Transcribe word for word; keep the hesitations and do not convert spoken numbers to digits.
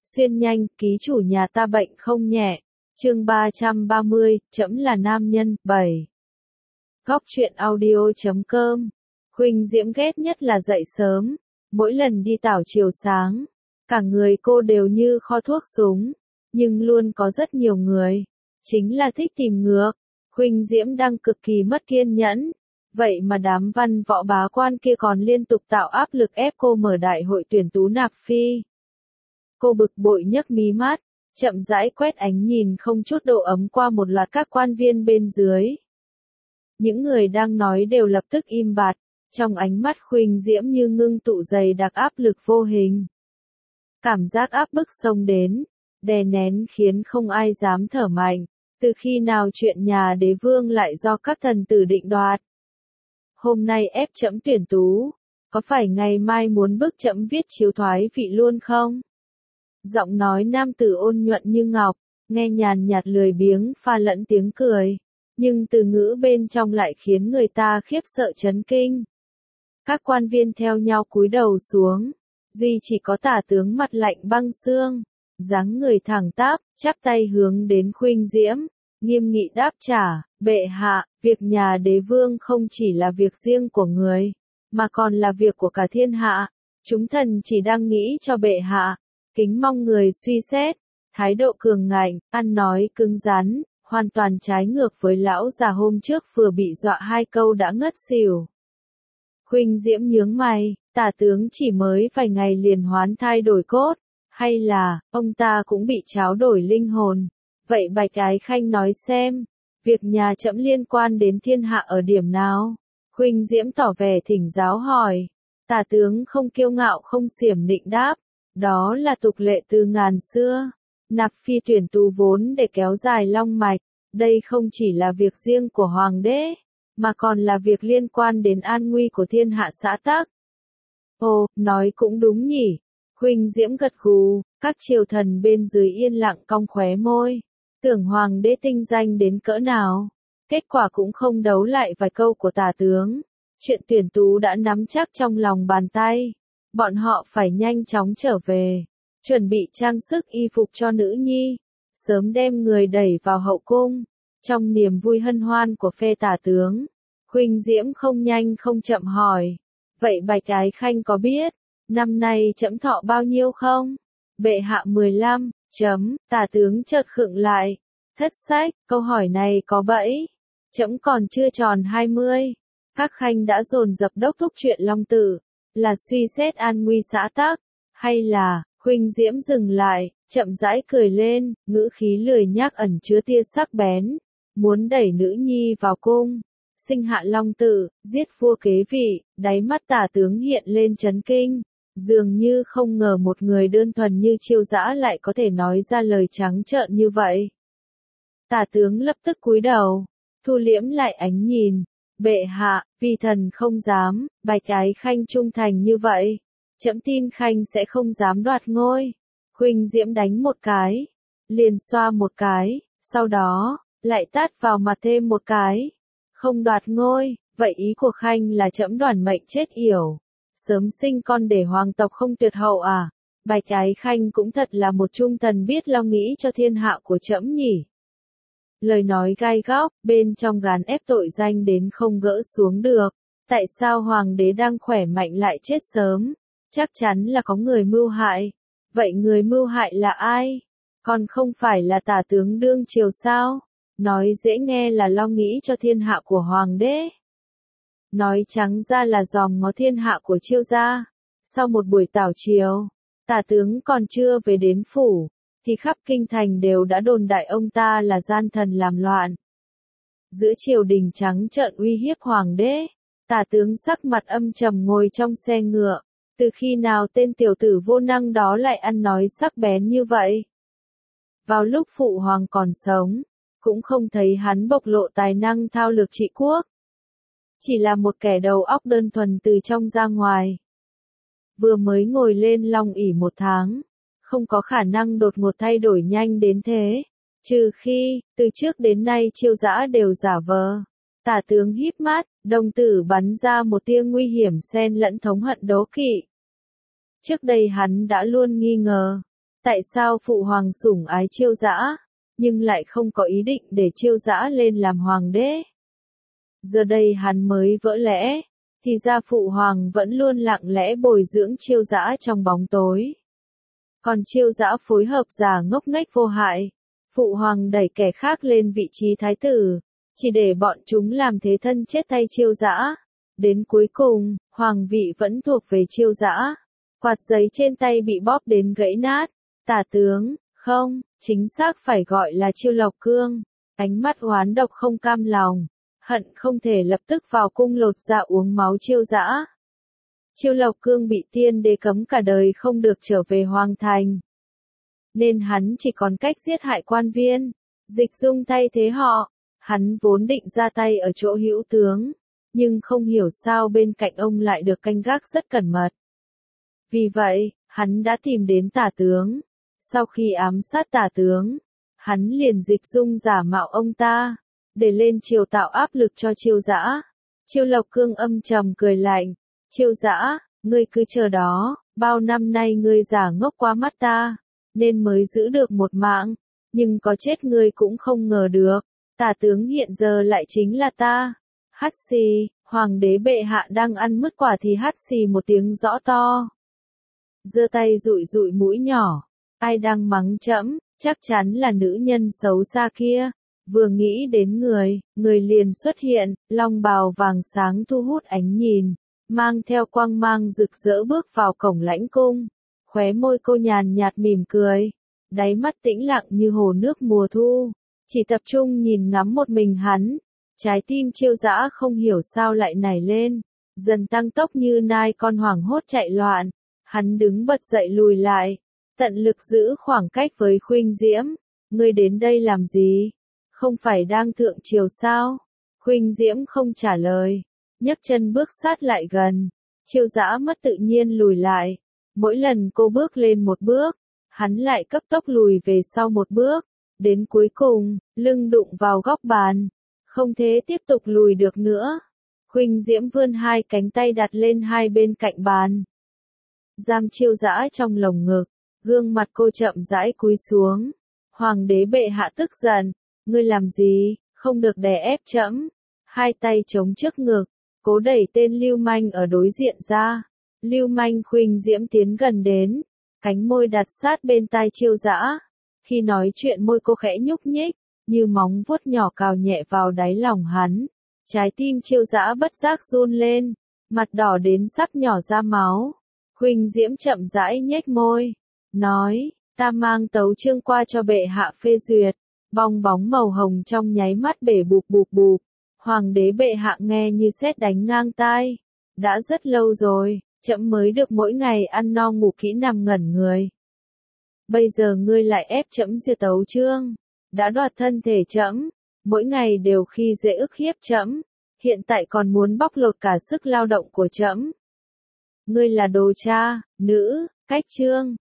Xuyên nhanh, ký chủ nhà ta bệnh không nhẹ. Chương ba trăm ba mươi, trẫm là nam nhân, bảy. Góc truyện audio chấm com. Huỳnh Diễm ghét nhất là dậy sớm, mỗi lần đi tảo chiều sáng, cả người cô đều như kho thuốc súng, nhưng luôn có rất nhiều người, chính là thích tìm ngược. Huỳnh Diễm đang cực kỳ mất kiên nhẫn, vậy mà đám văn võ bá quan kia còn liên tục tạo áp lực ép cô mở đại hội tuyển tú nạp phi. Cô bực bội nhấc mí mắt, chậm rãi quét ánh nhìn không chút độ ấm qua một loạt các quan viên bên dưới. Những người đang nói đều lập tức im bặt, trong ánh mắt Huỳnh Diễm như ngưng tụ dày đặc áp lực vô hình. Cảm giác áp bức xông đến, đè nén khiến không ai dám thở mạnh, từ khi nào chuyện nhà đế vương lại do các thần tử định đoạt. Hôm nay ép trẫm tuyển tú, có phải ngày mai muốn bức trẫm viết chiếu thoái vị luôn không? Giọng nói nam tử ôn nhuận như ngọc, nghe nhàn nhạt lười biếng pha lẫn tiếng cười, nhưng từ ngữ bên trong lại khiến người ta khiếp sợ chấn kinh. Các quan viên theo nhau cúi đầu xuống, duy chỉ có tả tướng mặt lạnh băng xương, dáng người thẳng tắp, chắp tay hướng đến Huỳnh Diễm, nghiêm nghị đáp trả, bệ hạ, việc nhà đế vương không chỉ là việc riêng của người, mà còn là việc của cả thiên hạ, chúng thần chỉ đang nghĩ cho bệ hạ, kính mong người suy xét. Thái độ cường ngạnh, ăn nói cứng rắn, hoàn toàn trái ngược với lão già hôm trước vừa bị dọa hai câu đã ngất xỉu. Huỳnh Diễm nhướng mày, tả tướng chỉ mới vài ngày liền hoán thai đổi cốt, hay là, ông ta cũng bị tráo đổi linh hồn. Vậy Bạch Ái Khanh nói xem, việc nhà trẫm liên quan đến thiên hạ ở điểm nào? Huỳnh Diễm tỏ vẻ thỉnh giáo hỏi. Tả tướng không kiêu ngạo không xiểm nịnh đáp, đó là tục lệ từ ngàn xưa. Nạp phi tuyển tú vốn để kéo dài long mạch, đây không chỉ là việc riêng của hoàng đế, mà còn là việc liên quan đến an nguy của thiên hạ xã tắc. Ồ, nói cũng đúng nhỉ. Huỳnh Diễm gật gù, các triều thần bên dưới yên lặng cong khóe môi, tưởng hoàng đế tinh danh đến cỡ nào. Kết quả cũng không đấu lại vài câu của tả tướng. Chuyện tuyển tú đã nắm chắc trong lòng bàn tay. Bọn họ phải nhanh chóng trở về, chuẩn bị trang sức y phục cho nữ nhi, sớm đem người đẩy vào hậu cung. Trong niềm vui hân hoan của phe tả tướng, Huỳnh Diễm không nhanh không chậm hỏi, vậy Bạch Ái Khanh có biết, năm nay trẫm thọ bao nhiêu không? Bệ hạ mười lăm, chấm, tả tướng chợt khựng lại, thất sách, câu hỏi này có bẫy, trẫm còn chưa tròn hai mươi. Các khanh đã dồn dập đốc thúc chuyện long tử, là suy xét an nguy xã tắc, hay là, Huỳnh Diễm dừng lại, chậm rãi cười lên, ngữ khí lười nhác ẩn chứa tia sắc bén, muốn đẩy nữ nhi vào cung, sinh hạ long tử, giết vua kế vị. Đáy mắt tả tướng hiện lên chấn kinh, dường như không ngờ một người đơn thuần như Chiêu Dã lại có thể nói ra lời trắng trợn như vậy. Tả tướng lập tức cúi đầu, thu liễm lại ánh nhìn, bệ hạ, vì thần không dám, Bạch Ái Khanh trung thành như vậy, trẫm tin Khanh sẽ không dám đoạt ngôi. Huỳnh Diễm đánh một cái, liền xoa một cái, sau đó, lại tát vào mặt thêm một cái. Không đoạt ngôi, vậy ý của Khanh là trẫm đoản mệnh chết yểu, sớm sinh con để hoàng tộc không tuyệt hậu à? Bạch Ái Khanh cũng thật là một trung thần biết lo nghĩ cho thiên hạ của trẫm nhỉ. Lời nói gai góc, bên trong gán ép tội danh đến không gỡ xuống được. Tại sao hoàng đế đang khỏe mạnh lại chết sớm? Chắc chắn là có người mưu hại. Vậy người mưu hại là ai? Còn không phải là tả tướng đương triều sao? Nói dễ nghe là lo nghĩ cho thiên hạ của hoàng đế. Nói trắng ra là dòm ngó thiên hạ của Chiêu gia. Sau một buổi tảo triều, tả tướng còn chưa về đến phủ, thì khắp kinh thành đều đã đồn đại ông ta là gian thần làm loạn. Giữa triều đình trắng trợn uy hiếp hoàng đế, tả tướng sắc mặt âm trầm ngồi trong xe ngựa. Từ khi nào tên tiểu tử vô năng đó lại ăn nói sắc bén như vậy? Vào lúc phụ hoàng còn sống, cũng không thấy hắn bộc lộ tài năng thao lược trị quốc. Chỉ là một kẻ đầu óc đơn thuần từ trong ra ngoài. Vừa mới ngồi lên long ỷ một tháng, không có khả năng đột ngột thay đổi nhanh đến thế. Trừ khi, từ trước đến nay Chiêu Dã đều giả vờ. Tả tướng híp mắt, đồng tử bắn ra một tia nguy hiểm xen lẫn thống hận đố kỵ. Trước đây hắn đã luôn nghi ngờ, Tại sao phụ hoàng sủng ái Chiêu Dã, nhưng lại không có ý định để Chiêu Dã lên làm hoàng đế? Giờ đây hắn mới vỡ lẽ, thì ra phụ hoàng vẫn luôn lặng lẽ bồi dưỡng Chiêu Dã trong bóng tối. Còn Chiêu Dã phối hợp giả ngốc nghếch vô hại, phụ hoàng đẩy kẻ khác lên vị trí thái tử, chỉ để bọn chúng làm thế thân chết tay Chiêu Dã. Đến cuối cùng, hoàng vị vẫn thuộc về Chiêu Dã. Quạt giấy trên tay bị bóp đến gãy nát. Tả tướng, không, chính xác phải gọi là Chiêu Lộc Cương, ánh mắt oán độc không cam lòng, hận không thể lập tức vào cung lột da uống máu Chiêu Dã. Chiêu Lộc Cương bị tiên đế cấm cả đời không được trở về hoàng thành, nên hắn chỉ còn cách giết hại quan viên. Dịch Dung thay thế họ, hắn vốn định ra tay ở chỗ hữu tướng, nhưng không hiểu sao bên cạnh ông lại được canh gác rất cẩn mật. Vì vậy, hắn đã tìm đến Tả tướng. Sau khi ám sát Tả tướng, hắn liền Dịch Dung giả mạo ông ta, để lên triều tạo áp lực cho Chiêu Dã. Chiêu Lộc Cương âm trầm cười lạnh, Chiêu Dã, ngươi cứ chờ đó, bao năm nay ngươi giả ngốc qua mắt ta, nên mới giữ được một mạng, nhưng có chết ngươi cũng không ngờ được, Tả tướng hiện giờ lại chính là ta. Hắt xì, hoàng đế bệ hạ đang ăn mứt quả thì hắt xì một tiếng rõ to. Giơ tay dụi dụi mũi nhỏ, ai đang mắng trẫm, chắc chắn là nữ nhân xấu xa kia. Vừa nghĩ đến người, người liền xuất hiện, long bào vàng sáng thu hút ánh nhìn, mang theo quang mang rực rỡ bước vào cổng lãnh cung. Khóe môi cô nhàn nhạt mỉm cười, đáy mắt tĩnh lặng như hồ nước mùa thu, chỉ tập trung nhìn ngắm một mình hắn. Trái tim Chiêu Dã không hiểu sao lại nảy lên, dần tăng tốc như nai con hoảng hốt chạy loạn. Hắn đứng bật dậy lùi lại, tận lực giữ khoảng cách với Khuynh Diễm. Ngươi đến đây làm gì? Không phải đang thượng triều sao? Khuynh Diễm không trả lời, nhấc chân bước sát lại gần. Chiêu Dã mất tự nhiên lùi lại. Mỗi lần cô bước lên một bước, hắn lại cấp tốc lùi về sau một bước. Đến cuối cùng, lưng đụng vào góc bàn, không thể tiếp tục lùi được nữa. Khuynh Diễm vươn hai cánh tay đặt lên hai bên cạnh bàn, giam Chiêu Dã trong lồng ngực, gương mặt cô chậm rãi cúi xuống. Hoàng đế bệ hạ tức giận, ngươi làm gì, không được đè ép trẫm. Hai tay chống trước ngực, cố đẩy tên lưu manh ở đối diện ra. Lưu manh Khuynh Diễm tiến gần đến, cánh môi đặt sát bên tai Chiêu Dã. Khi nói chuyện môi cô khẽ nhúc nhích, như móng vuốt nhỏ cào nhẹ vào đáy lòng hắn. Trái tim Chiêu Dã bất giác run lên, mặt đỏ đến sắp nhỏ ra máu. Khuynh Diễm chậm rãi nhếch môi, nói, ta mang tấu chương qua cho bệ hạ phê duyệt. Bong bóng màu hồng trong nháy mắt bể bụp bụp bụp. Hoàng đế bệ hạ nghe như sét đánh ngang tai. Đã rất lâu rồi, trẫm mới được mỗi ngày ăn no ngủ kỹ nằm ngẩn người. Bây giờ ngươi lại ép trẫm duyệt tấu chương, đã đoạt thân thể trẫm, mỗi ngày đều khi dễ ức hiếp trẫm, hiện tại còn muốn bóc lột cả sức lao động của trẫm. Ngươi là đồ cha, nữ, cách chương.